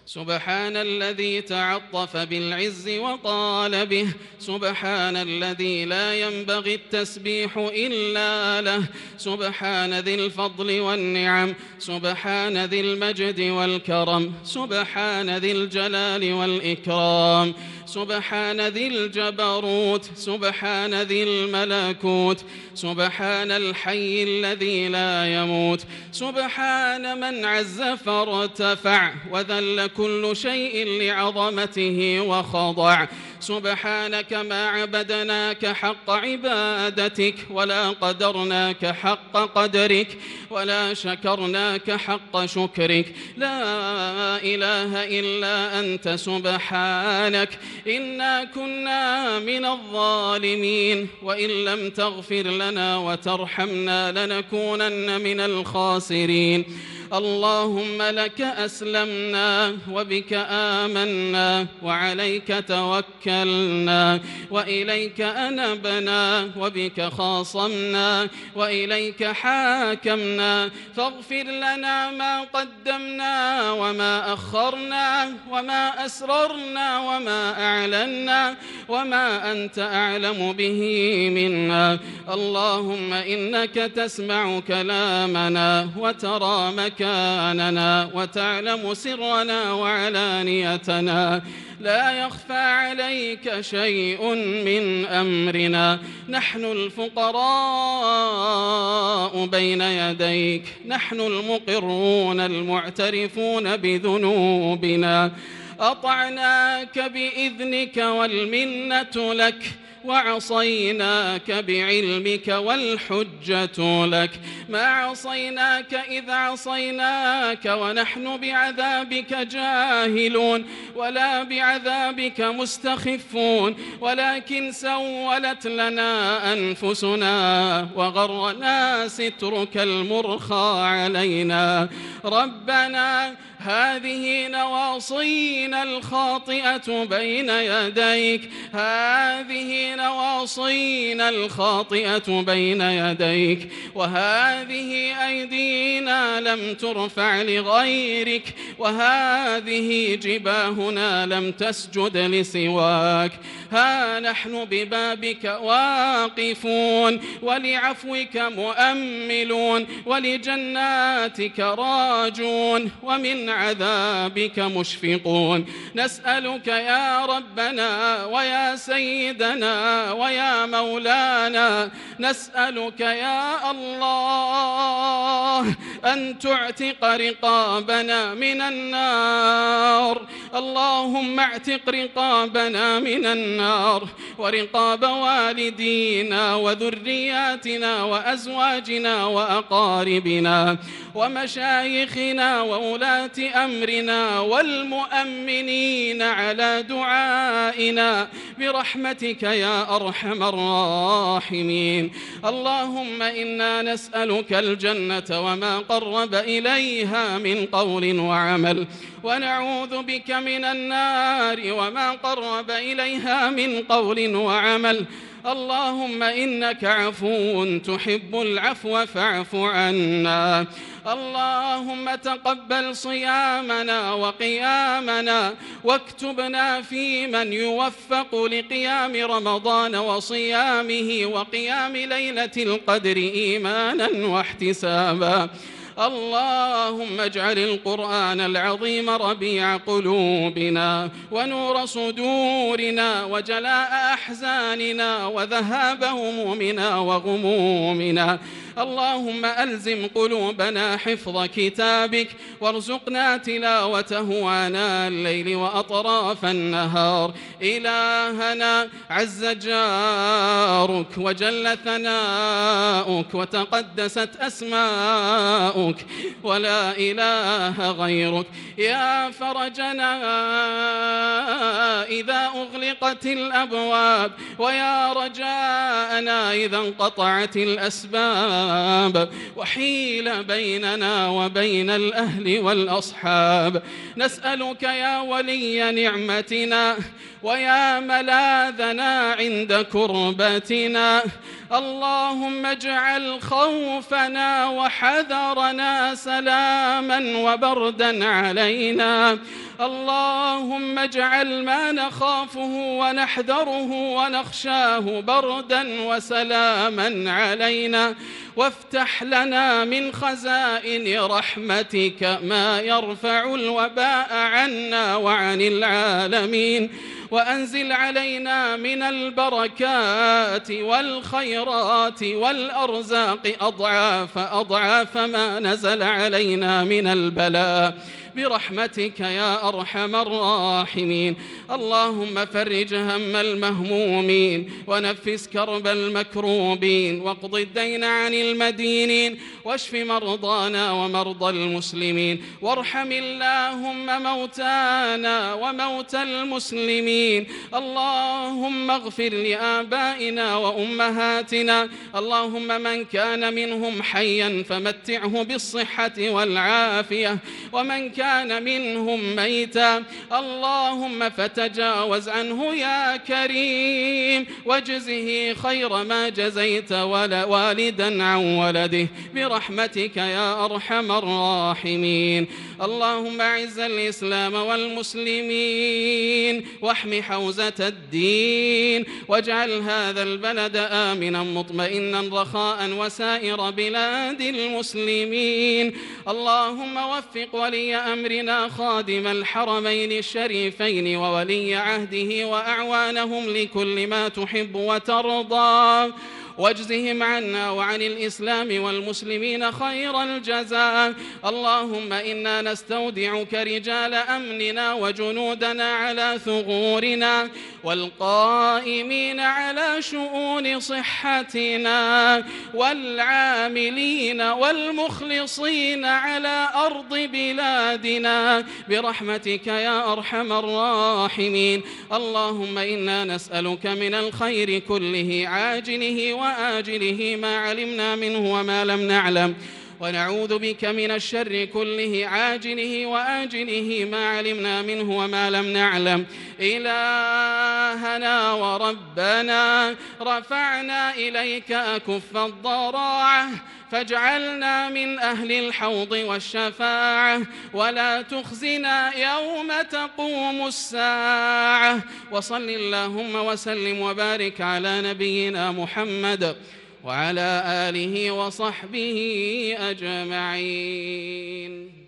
سبحان الذي تعطف بالعز وقال به، سبحان الذي لا ينبغي التسبيح إلا له، سبحان ذي الفضل والنعم، سبحان ذي المجد والكرم، سبحان ذي الجلال والإكرام، سبحان ذي الجبروت، سبحان ذي الملكوت، سبحان الحي الذي لا يموت، سبحان من عز فارتفع وذل كل شيء لعظمته وخضع، سبحانك ما عبدناك حق عبادتك ولا قدرناك حق قدرك ولا شكرناك حق شكرك، لا إله إلا أنت سبحانك إنا كنا من الظالمين، وإن لم تغفر لنا وترحمنا لنكونن من الخاسرين. اللهم لك أسلمنا وبك آمنا وعليك توكلنا وإليك أنبنا وبك خاصمنا وإليك حاكمنا، فاغفر لنا ما قدمنا وما أخرنا وما أسررنا وما أعلنا وما أنت أعلم به منا. اللهم إنك تسمع كلامنا وترى مكاننا وتعلم سرنا وعلانيتنا، لا يخفى عليك شيء من أمرنا. نحن الفقراء بين يديك، نحن المقرون المعترفون بذنوبنا، أطعناك بإذنك والمنة لك، وعصيناك بعلمك والحجة لك، ما عصيناك إذ عصيناك ونحن بعذابك جاهلون ولا بعذابك مستخفون، ولكن سولت لنا أنفسنا وغرنا سترك المرخى علينا. ربنا هذه نواصينا الخاطئة بين يديك، هذه نواصينا الخاطئة بين يديك، وهذه أيدينا لم ترفع لغيرك، وهذه جباهنا لم تسجد لسواك. ها نحن ببابك واقفون، ولعفوك مؤملون، ولجناتك راجون، ومن عذابك مشفقون. نسألك يا ربنا ويا سيدنا ويا مولانا، نسألك يا الله أن تعتق رقابنا من النار. اللهم اعتق رقابنا من النار ورقاب والدينا وذرياتنا وأزواجنا وأقاربنا ومشايخنا وولاة أمرنا والمؤمنين على دعائنا برحمتك يا أرحم الراحمين. اللهم إنا نسألك الجنة وما قرب إليها من قول وعمل، ونعوذ بك من النار وما قرب إليها من قول وعمل. اللهم إنك عفو تحب العفو فاعف عنا. اللهم تقبل صيامنا وقيامنا، واكتبنا في من يوفق لقيام رمضان وصيامه وقيام ليلة القدر إيمانا واحتسابا. اللهم اجعل القرآن العظيم ربيع قلوبنا ونور صدورنا وجلاء أحزاننا وذهاب همومنا وغمومنا. اللهم ألزم قلوبنا حفظ كتابك، وارزقنا تلاوته آناء الليل وأطراف النهار. إلهنا عز جارك وجل ثناؤك وتقدست أسماؤك ولا إله غيرك، يا فرجنا إذا أغلقت الأبواب، ويا رجاءنا إذا انقطعت الأسباب، وحيل بيننا وبين الأهل والأصحاب. نسألك يا ولي نعمتنا ويا ملاذنا عند كربتنا، اللهم اجعل خوفنا وحذرنا سلاما وبردا علينا. اللهم اجعل ما نخافه ونحذره ونخشاه بردا وسلاما علينا، وافتح لنا من خزائن رحمتك ما يرفع الوباء عنا وعن العالمين، وأنزل علينا من البركات والخيرات والأرزاق أضعاف أضعاف ما نزل علينا من البلاء برحمتك يا أرحم الراحمين. اللهم فرج هم المهمومين، ونفس كرب المكروبين، واقض الدين عن المدينين، واشف مرضانا ومرضى المسلمين، وارحم اللهم موتانا وموتى المسلمين. اللهم اغفر لآبائنا وأمهاتنا، اللهم من كان منهم حيا فمتعه بالصحة والعافية، ومن كان منهم ميتا اللهم فتجاوز عنه يا كريم، واجزه خير ما جزيت والدا عن ولده برحمتك يا أرحم الراحمين. اللهم أعز الإسلام والمسلمين، واحم حوزة الدين، واجعل هذا البلد آمنا مطمئنا رخاء وسائر بلاد المسلمين. اللهم وفق ولي أمرنا خادم الحرمين الشريفين وولي عهده وأعوانهم لكل ما تحب وترضى، واجزهم عنا وعن الإسلام والمسلمين خير الجزاء. اللهم إنا نستودعك رجال أمننا وجنودنا على ثغورنا، والقائمين على شؤون صحتنا، والعاملين والمخلصين على أرض بلادنا برحمتك يا أرحم الراحمين. اللهم إنا نسألك من الخير كله عاجله وآجله ما علمنا منه وما لم نعلم، ونعوذ بك من الشر كله عاجله وآجله ما علمنا منه وما لم نعلم. إلهنا وربنا، رفعنا إليك أكف الضراعة، فاجعلنا من أهل الحوض والشفاعة، ولا تخزنا يوم تقوم الساعة. وصل اللهم وسلم وبارك على نبينا محمد وعلى آله وصحبه أجمعين.